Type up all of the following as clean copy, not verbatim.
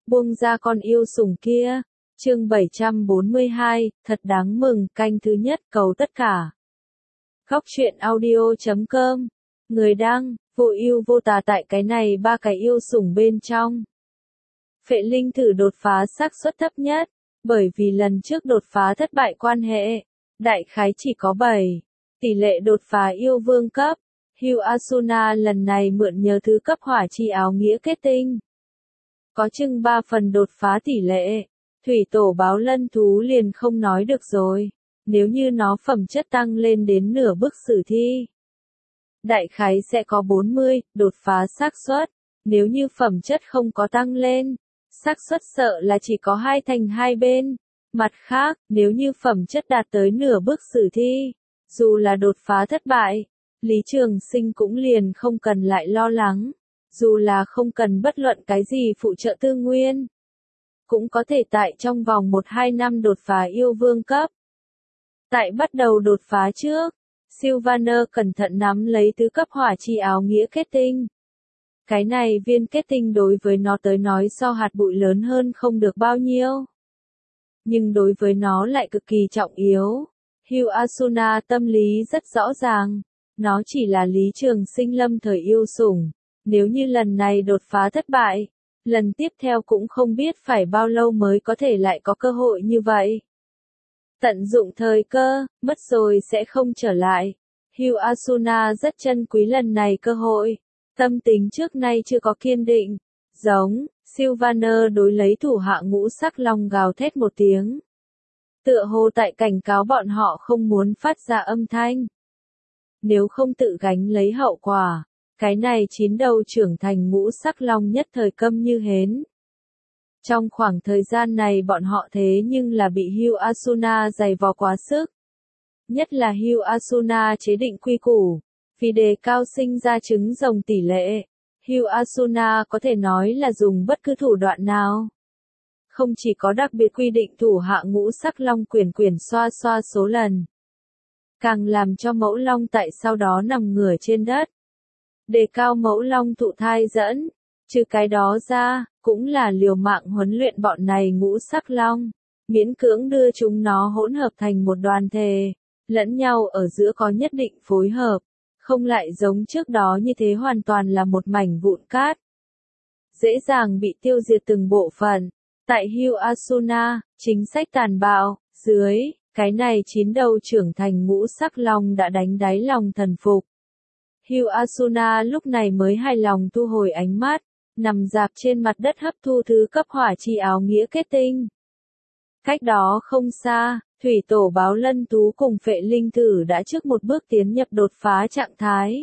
buông ra con yêu sủng kia. Chương 742, thật đáng mừng, canh thứ nhất, cầu tất cả. Góc truyện audio.com. Người đăng, vô ưu vô tà. Tại cái này ba cái yêu sủng bên trong, Phệ Linh thử đột phá xác suất thấp nhất, bởi vì lần trước đột phá thất bại quan hệ, đại khái chỉ có 7 tỷ lệ đột phá yêu vương cấp. Hugh Asuna lần này mượn nhờ thứ cấp hỏa chi áo nghĩa kết tinh, có chừng 3 phần đột phá tỷ lệ. Thủy tổ báo lân thú liền không nói được rồi, nếu như nó phẩm chất tăng lên đến nửa bước sử thi, đại khái sẽ có 40 đột phá xác suất. Nếu như phẩm chất không có tăng lên, xác suất sợ là chỉ có 2 thành 2 bên. Mặt khác, nếu như phẩm chất đạt tới nửa bước sử thi, dù là đột phá thất bại, Lý Trường Sinh cũng liền không cần lại lo lắng, dù là không cần bất luận cái gì phụ trợ tư nguyên, cũng có thể tại trong vòng 1-2 năm đột phá yêu vương cấp. Tại bắt đầu đột phá trước, Sylvaner cẩn thận nắm lấy tứ cấp hỏa chi áo nghĩa kết tinh. Cái này viên kết tinh đối với nó tới nói so hạt bụi lớn hơn không được bao nhiêu, nhưng đối với nó lại cực kỳ trọng yếu. Hugh Asuna tâm lý rất rõ ràng, nó chỉ là Lý Trường Sinh lâm thời yêu sủng, nếu như lần này đột phá thất bại, lần tiếp theo cũng không biết phải bao lâu mới có thể lại có cơ hội như vậy. Tận dụng thời cơ, mất rồi sẽ không trở lại. Hugh Asuna rất trân quý lần này cơ hội, tâm tính trước nay chưa có kiên định. Giống, Sylvaner đối lấy thủ hạ ngũ sắc long gào thét một tiếng, tựa hồ tại cảnh cáo bọn họ không muốn phát ra âm thanh, nếu không tự gánh lấy hậu quả. Cái này 9 đầu trưởng thành ngũ sắc long nhất thời câm như hến. Trong khoảng thời gian này bọn họ thế nhưng là bị Hugh Asuna giày vò quá sức. Nhất là Hugh Asuna chế định quy củ, vì đề cao sinh ra trứng rồng tỷ lệ, Hugh Asuna có thể nói là dùng bất cứ thủ đoạn nào. Không chỉ có đặc biệt quy định thủ hạ ngũ sắc long quyển xoa xoa số lần, càng làm cho mẫu long tại sau đó nằm ngửa trên đất, đề cao mẫu long thụ thai dẫn. Trừ cái đó ra, cũng là liều mạng huấn luyện bọn này ngũ sắc long, miễn cưỡng đưa chúng nó hỗn hợp thành một đoàn thể, lẫn nhau ở giữa có nhất định phối hợp, không lại giống trước đó như thế hoàn toàn là một mảnh vụn cát, dễ dàng bị tiêu diệt từng bộ phận. Tại Hugh Asuna, chính sách tàn bạo dưới, cái này 9 đầu trưởng thành ngũ sắc long đã đánh đáy lòng thần phục. Hugh Asuna lúc này mới hài lòng thu hồi ánh mắt, nằm dạp trên mặt đất hấp thu thứ cấp hỏa chi áo nghĩa kết tinh. Cách đó không xa, thủy tổ báo lân thú cùng Phệ Linh thử đã trước một bước tiến nhập đột phá trạng thái.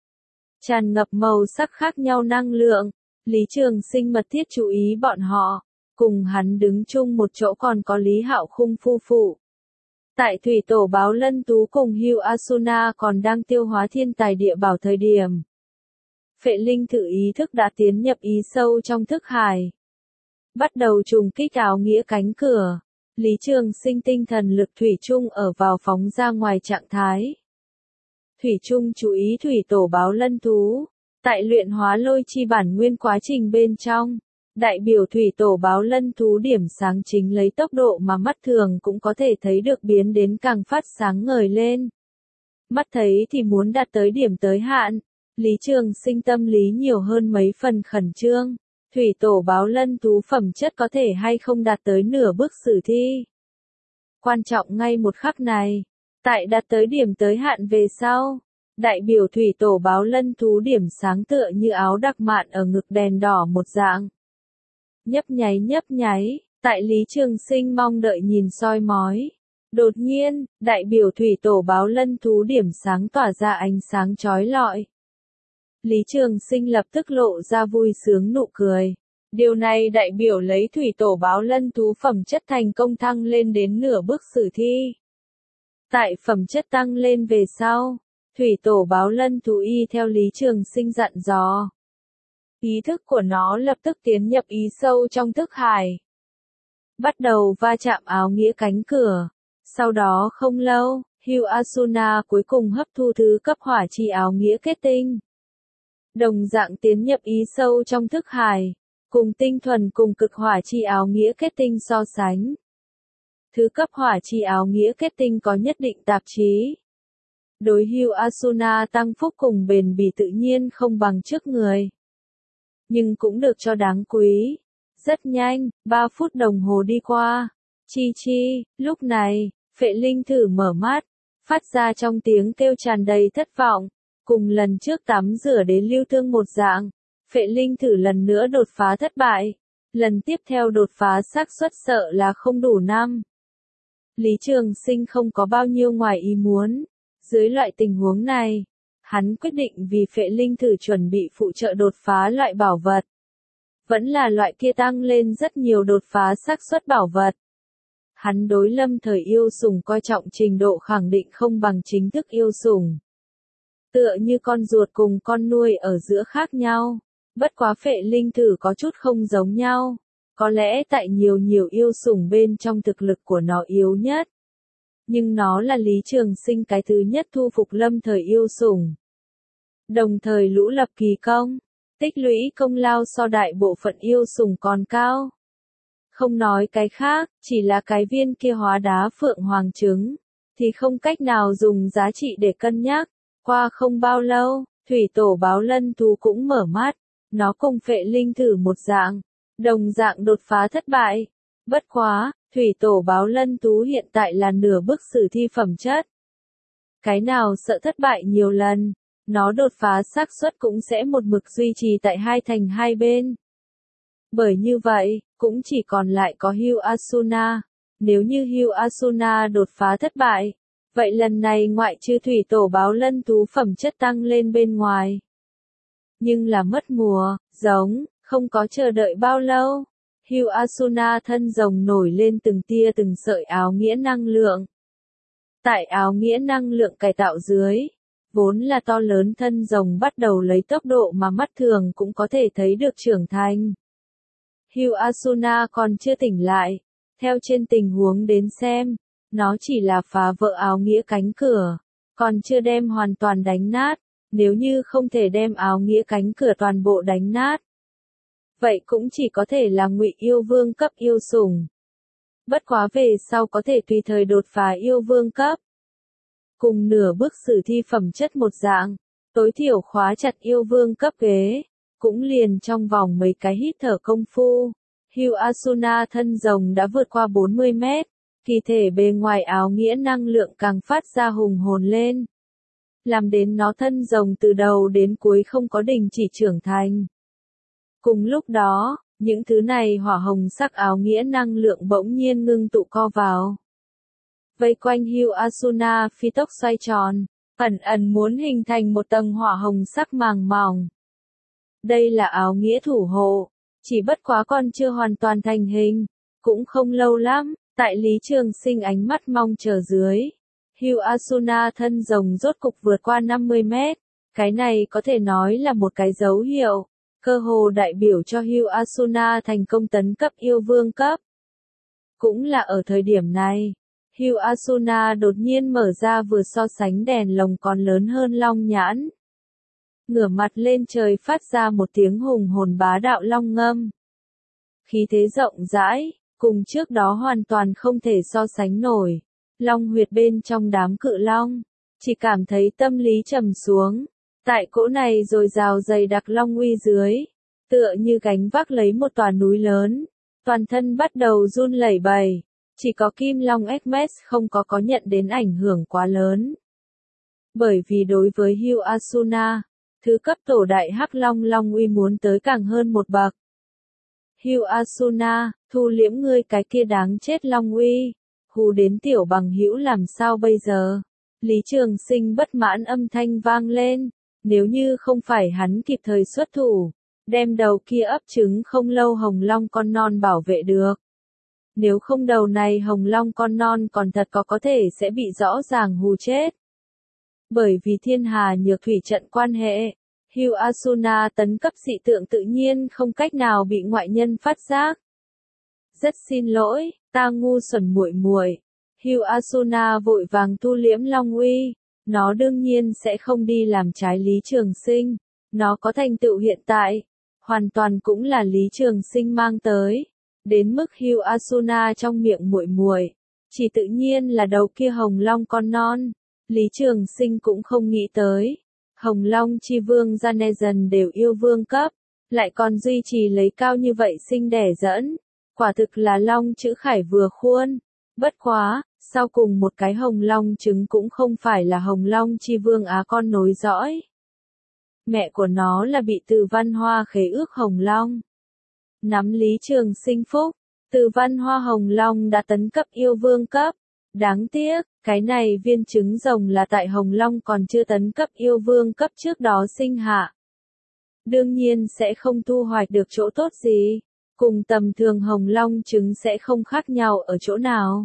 Tràn ngập màu sắc khác nhau năng lượng, Lý Trường Sinh mật thiết chú ý bọn họ, cùng hắn đứng chung một chỗ còn có Lý Hạo Khung phu phụ. Tại thủy tổ báo lân thú cùng Hugh Asuna còn đang tiêu hóa thiên tài địa bảo thời điểm, Phệ Linh thử ý thức đã tiến nhập ý sâu trong thức hải, bắt đầu trùng kích áo nghĩa cánh cửa. Lý Trường Sinh tinh thần lực thủy chung ở vào phóng ra ngoài trạng thái. Thủy chung chú ý thủy tổ báo lân thú, tại luyện hóa lôi chi bản nguyên quá trình bên trong, đại biểu thủy tổ báo lân thú điểm sáng chính lấy tốc độ mà mắt thường cũng có thể thấy được biến đến càng phát sáng ngời lên. Mắt thấy thì muốn đạt tới điểm tới hạn, Lý Trường Sinh tâm lý nhiều hơn mấy phần khẩn trương. Thủy tổ báo lân thú phẩm chất có thể hay không đạt tới nửa bước sử thi. Quan trọng ngay một khắc này, tại đạt tới điểm tới hạn về sau, đại biểu thủy tổ báo lân thú điểm sáng tựa như áo đặc mạn ở ngực đèn đỏ một dạng. Nhấp nháy, tại Lý Trường Sinh mong đợi nhìn soi mói. Đột nhiên, đại biểu thủy tổ báo lân thú điểm sáng tỏa ra ánh sáng chói lọi. Lý Trường Sinh lập tức lộ ra vui sướng nụ cười. Điều này đại biểu lấy thủy tổ báo lân thú phẩm chất thành công thăng lên đến nửa bước sử thi. Tại phẩm chất tăng lên về sau, thủy tổ báo lân thú y theo Lý Trường Sinh dặn dò. Ý thức của nó lập tức tiến nhập ý sâu trong thức hải, bắt đầu va chạm áo nghĩa cánh cửa. Sau đó không lâu, Hugh Asuna cuối cùng hấp thu thứ cấp hỏa chi áo nghĩa kết tinh, đồng dạng tiến nhập ý sâu trong thức hải. Cùng tinh thuần cùng cực hỏa chi áo nghĩa kết tinh so sánh. Thứ cấp hỏa chi áo nghĩa kết tinh có nhất định tạp chí. Đối Hugh Asuna tăng phúc cùng bền bỉ tự nhiên không bằng trước người. Nhưng cũng được cho đáng quý. Rất nhanh, 3 phút đồng hồ đi qua. Chi, lúc này, Phệ Linh thử mở mắt, phát ra trong tiếng kêu tràn đầy thất vọng. Cùng lần trước tắm rửa đến lưu thương một dạng, Phệ Linh thử lần nữa đột phá thất bại. Lần tiếp theo đột phá xác suất sợ là không đủ 5. Lý Trường Sinh không có bao nhiêu ngoài ý muốn. Dưới loại tình huống này, hắn quyết định vì Phệ Linh thử chuẩn bị phụ trợ đột phá loại bảo vật. Vẫn là loại kia tăng lên rất nhiều đột phá xác suất bảo vật. Hắn đối Lâm Thời yêu sủng coi trọng trình độ khẳng định không bằng chính thức yêu sủng. Tựa như con ruột cùng con nuôi ở giữa khác nhau, bất quá Phệ Linh thử có chút không giống nhau. Có lẽ tại nhiều yêu sủng bên trong thực lực của nó yếu nhất. Nhưng nó là Lý Trường Sinh cái thứ nhất thu phục Lâm Thời yêu sủng. Đồng thời lũ lập kỳ công, tích lũy công lao so đại bộ phận yêu sủng còn cao. Không nói cái khác, chỉ là cái viên kia hóa đá phượng hoàng trứng, thì không cách nào dùng giá trị để cân nhắc. Qua không bao lâu, thủy tổ báo lân thú cũng mở mắt, nó cùng Phệ Linh thử một dạng, đồng dạng đột phá thất bại. Bất quá, thủy tổ báo lân thú hiện tại là nửa bước sử thi phẩm chất. Cái nào sợ thất bại nhiều lần, nó đột phá xác suất cũng sẽ một mực duy trì tại 2 thành 2 bên. Bởi như vậy, cũng chỉ còn lại có Hugh Asuna. Nếu như Hugh Asuna đột phá thất bại, vậy lần này ngoại trừ thủy tổ báo lân thú phẩm chất tăng lên bên ngoài. Nhưng là mất mùa, giống, không có chờ đợi bao lâu. Hugh Asuna thân rồng nổi lên từng tia từng sợi áo nghĩa năng lượng. Tại áo nghĩa năng lượng cải tạo dưới, vốn là to lớn thân rồng bắt đầu lấy tốc độ mà mắt thường cũng có thể thấy được trưởng thành. Hugh Asuna còn chưa tỉnh lại, theo trên tình huống đến xem, nó chỉ là phá vỡ áo nghĩa cánh cửa, còn chưa đem hoàn toàn đánh nát. Nếu như không thể đem áo nghĩa cánh cửa toàn bộ đánh nát, vậy cũng chỉ có thể là ngụy yêu vương cấp yêu sủng. Bất quá về sau có thể tùy thời đột phá yêu vương cấp. Cùng nửa bước sử thi phẩm chất một dạng, tối thiểu khóa chặt yêu vương cấp ghế, cũng liền trong vòng mấy cái hít thở công phu. Hugh Asuna thân rồng đã vượt qua 40 mét, kỳ thể bề ngoài áo nghĩa năng lượng càng phát ra hùng hồn lên. Làm đến nó thân rồng từ đầu đến cuối không có đình chỉ trưởng thành. Cùng lúc đó, những thứ này hỏa hồng sắc áo nghĩa năng lượng bỗng nhiên ngưng tụ co vào. Vây quanh Hugh Asuna phi tốc xoay tròn, ẩn muốn hình thành một tầng hỏa hồng sắc màng mỏng. Đây là áo nghĩa thủ hộ, chỉ bất quá còn chưa hoàn toàn thành hình, cũng không lâu lắm, tại Lý Trường Sinh ánh mắt mong chờ dưới. Hugh Asuna thân rồng rốt cục vượt qua 50 mét, cái này có thể nói là một cái dấu hiệu, cơ hồ đại biểu cho Hugh Asuna thành công tấn cấp yêu vương cấp. Cũng là ở thời điểm này, Hugh Asuna đột nhiên mở ra vừa so sánh đèn lồng còn lớn hơn long nhãn. Ngửa mặt lên trời phát ra một tiếng hùng hồn bá đạo long ngâm. Khí thế rộng rãi, cùng trước đó hoàn toàn không thể so sánh nổi. Long huyệt bên trong đám cự long, chỉ cảm thấy tâm lý trầm xuống. Tại cỗ này rồi rào dày đặc long uy dưới, tựa như gánh vác lấy một tòa núi lớn, toàn thân bắt đầu run lẩy bẩy. Chỉ có Kim Long Hermes không có nhận đến ảnh hưởng quá lớn. Bởi vì đối với Hugh Asuna, thứ cấp tổ đại hắc long long uy muốn tới càng hơn một bậc. Hugh Asuna, thu liễm ngươi cái kia đáng chết long uy, hù đến tiểu bằng hữu làm sao bây giờ? Lý Trường Sinh bất mãn âm thanh vang lên, nếu như không phải hắn kịp thời xuất thủ, đem đầu kia ấp trứng không lâu hồng long con non bảo vệ được. Nếu không đầu này hồng long con non còn thật có thể sẽ bị rõ ràng hù chết. Bởi vì thiên hà nhược thủy trận quan hệ, Hugh Asuna tấn cấp dị tượng tự nhiên không cách nào bị ngoại nhân phát giác. Rất xin lỗi, ta ngu xuẩn muội muội. Hugh Asuna vội vàng thu liễm long uy, nó đương nhiên sẽ không đi làm trái Lý Trường Sinh, nó có thành tựu hiện tại, hoàn toàn cũng là Lý Trường Sinh mang tới, đến mức Hugh Asuna trong miệng muội muội, chỉ tự nhiên là đầu kia hồng long con non. Lý Trường Sinh cũng không nghĩ tới, Hồng Long chi vương Gianezan đều yêu vương cấp, lại còn duy trì lấy cao như vậy sinh đẻ dẫn, quả thực là long chữ khải vừa khuôn. Bất quá, sau cùng một cái hồng long trứng cũng không phải là Hồng Long chi vương á con nối dõi. Mẹ của nó là bị Từ Văn Hoa khế ước Hồng Long. Nắm Lý Trường Sinh phúc, Từ Văn Hoa Hồng Long đã tấn cấp yêu vương cấp. Đáng tiếc, cái này viên trứng rồng là tại Hồng Long còn chưa tấn cấp yêu vương cấp trước đó sinh hạ. Đương nhiên sẽ không thu hoạch được chỗ tốt gì, cùng tầm thường Hồng Long trứng sẽ không khác nhau ở chỗ nào.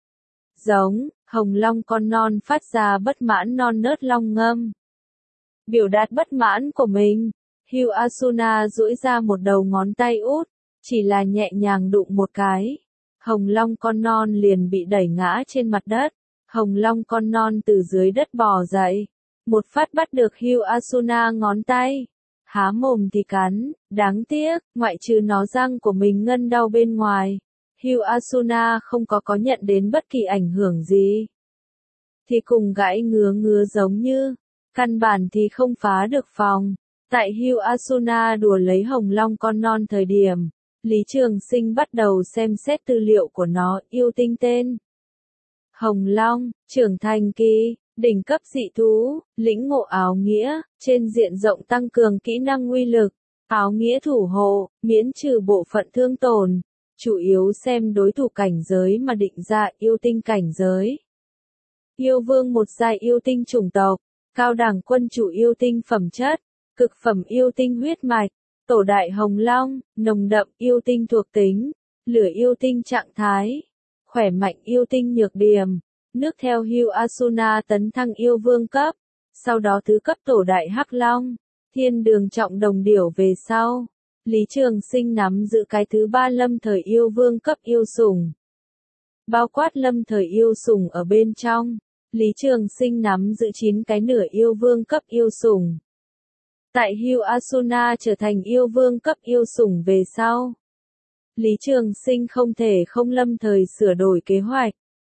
Giống, Hồng Long con non phát ra bất mãn non nớt long ngâm. Biểu đạt bất mãn của mình, Hugh Asuna duỗi ra một đầu ngón tay út, chỉ là nhẹ nhàng đụng một cái. Hồng Long con non liền bị đẩy ngã trên mặt đất. Hồng Long con non từ dưới đất bò dậy, một phát bắt được Hugh Asuna ngón tay, há mồm thì cắn, đáng tiếc, ngoại trừ nó răng của mình ngân đau bên ngoài, Hugh Asuna không có nhận đến bất kỳ ảnh hưởng gì. Thì cùng gãi ngứa giống như, căn bản thì không phá được phòng. Tại Hugh Asuna đùa lấy Hồng Long con non thời điểm, Lý Trường Sinh bắt đầu xem xét tư liệu của nó, yêu tinh tên. Hồng Long, trưởng thành kỳ, đỉnh cấp dị thú, lĩnh ngộ áo nghĩa, trên diện rộng tăng cường kỹ năng uy lực, áo nghĩa thủ hộ, miễn trừ bộ phận thương tổn, chủ yếu xem đối thủ cảnh giới mà định ra yêu tinh cảnh giới. Yêu vương một giai yêu tinh chủng tộc, cao đẳng quân chủ yêu tinh phẩm chất, cực phẩm yêu tinh huyết mạch, tổ đại Hồng Long, nồng đậm yêu tinh thuộc tính, lửa yêu tinh trạng thái, khỏe mạnh yêu tinh nhược điểm, nước theo Hugh Asuna tấn thăng yêu vương cấp, sau đó thứ cấp tổ đại Hắc Long, thiên đường trọng đồng điểu về sau. Lý Trường Sinh nắm giữ cái thứ 3 lâm thời yêu vương cấp yêu sủng. Bao quát lâm thời yêu sủng ở bên trong, Lý Trường Sinh nắm giữ 9 cái nửa yêu vương cấp yêu sủng. Tại Hugh Asuna trở thành yêu vương cấp yêu sủng về sau, Lý Trường Sinh không thể không lâm thời sửa đổi kế hoạch.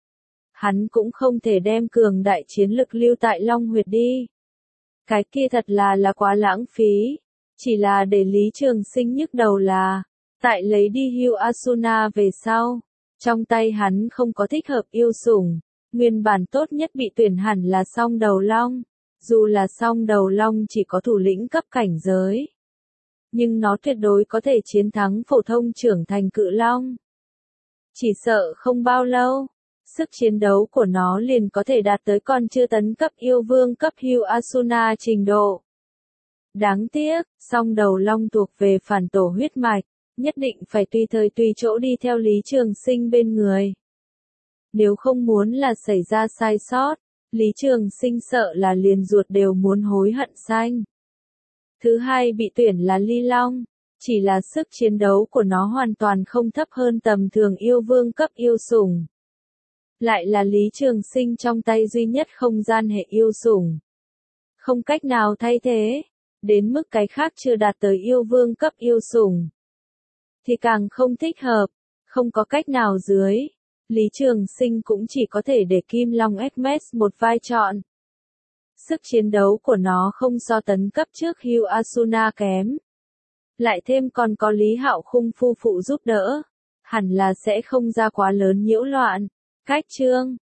Hắn cũng không thể đem cường đại chiến lực lưu tại Long Huyệt đi. Cái kia thật là quá lãng phí. Chỉ là để Lý Trường Sinh nhức đầu là, tại lấy đi Hugh Asuna về sau, trong tay hắn không có thích hợp yêu sủng, nguyên bản tốt nhất bị tuyển hẳn là Song Đầu Long. Dù là Song Đầu Long chỉ có thủ lĩnh cấp cảnh giới, nhưng nó tuyệt đối có thể chiến thắng phổ thông trưởng thành cự long. Chỉ sợ không bao lâu, sức chiến đấu của nó liền có thể đạt tới còn chưa tấn cấp yêu vương cấp Hugh Asuna trình độ. Đáng tiếc, Song Đầu Long thuộc về phản tổ huyết mạch, nhất định phải tùy thời tùy chỗ đi theo Lý Trường Sinh bên người. Nếu không muốn là xảy ra sai sót, Lý Trường Sinh sợ là liền ruột đều muốn hối hận xanh. Thứ hai bị tuyển là Ly Long, chỉ là sức chiến đấu của nó hoàn toàn không thấp hơn tầm thường yêu vương cấp yêu sủng. Lại là Lý Trường Sinh trong tay duy nhất không gian hệ yêu sủng. Không cách nào thay thế, đến mức cái khác chưa đạt tới yêu vương cấp yêu sủng. Thì càng không thích hợp, không có cách nào dưới. Lý Trường Sinh cũng chỉ có thể để Kim Long Hermes một vai chọn. Sức chiến đấu của nó không so tấn cấp trước Hugh Asuna kém. Lại thêm còn có Lý Hạo Khung phu phụ giúp đỡ, hẳn là sẽ không ra quá lớn nhiễu loạn. Cách chương